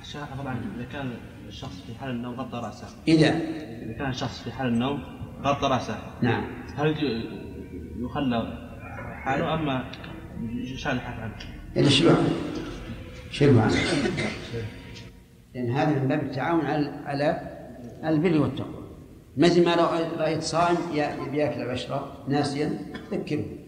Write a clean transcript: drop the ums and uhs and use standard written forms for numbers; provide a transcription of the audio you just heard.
شيخ طبعا إذا كان الشخص في حال النوم غطى رأسه، إذا كان الشخص في حال النوم غطى رأسه، نعم، هل يخلى حاله أما يشال الحث عنه؟ إذا شلوا عنه، لأن هذا من باب التعاون على البر والتقوى. مثل ما لو رأيت صائم يأكل ويشرب ناسيا ذكره.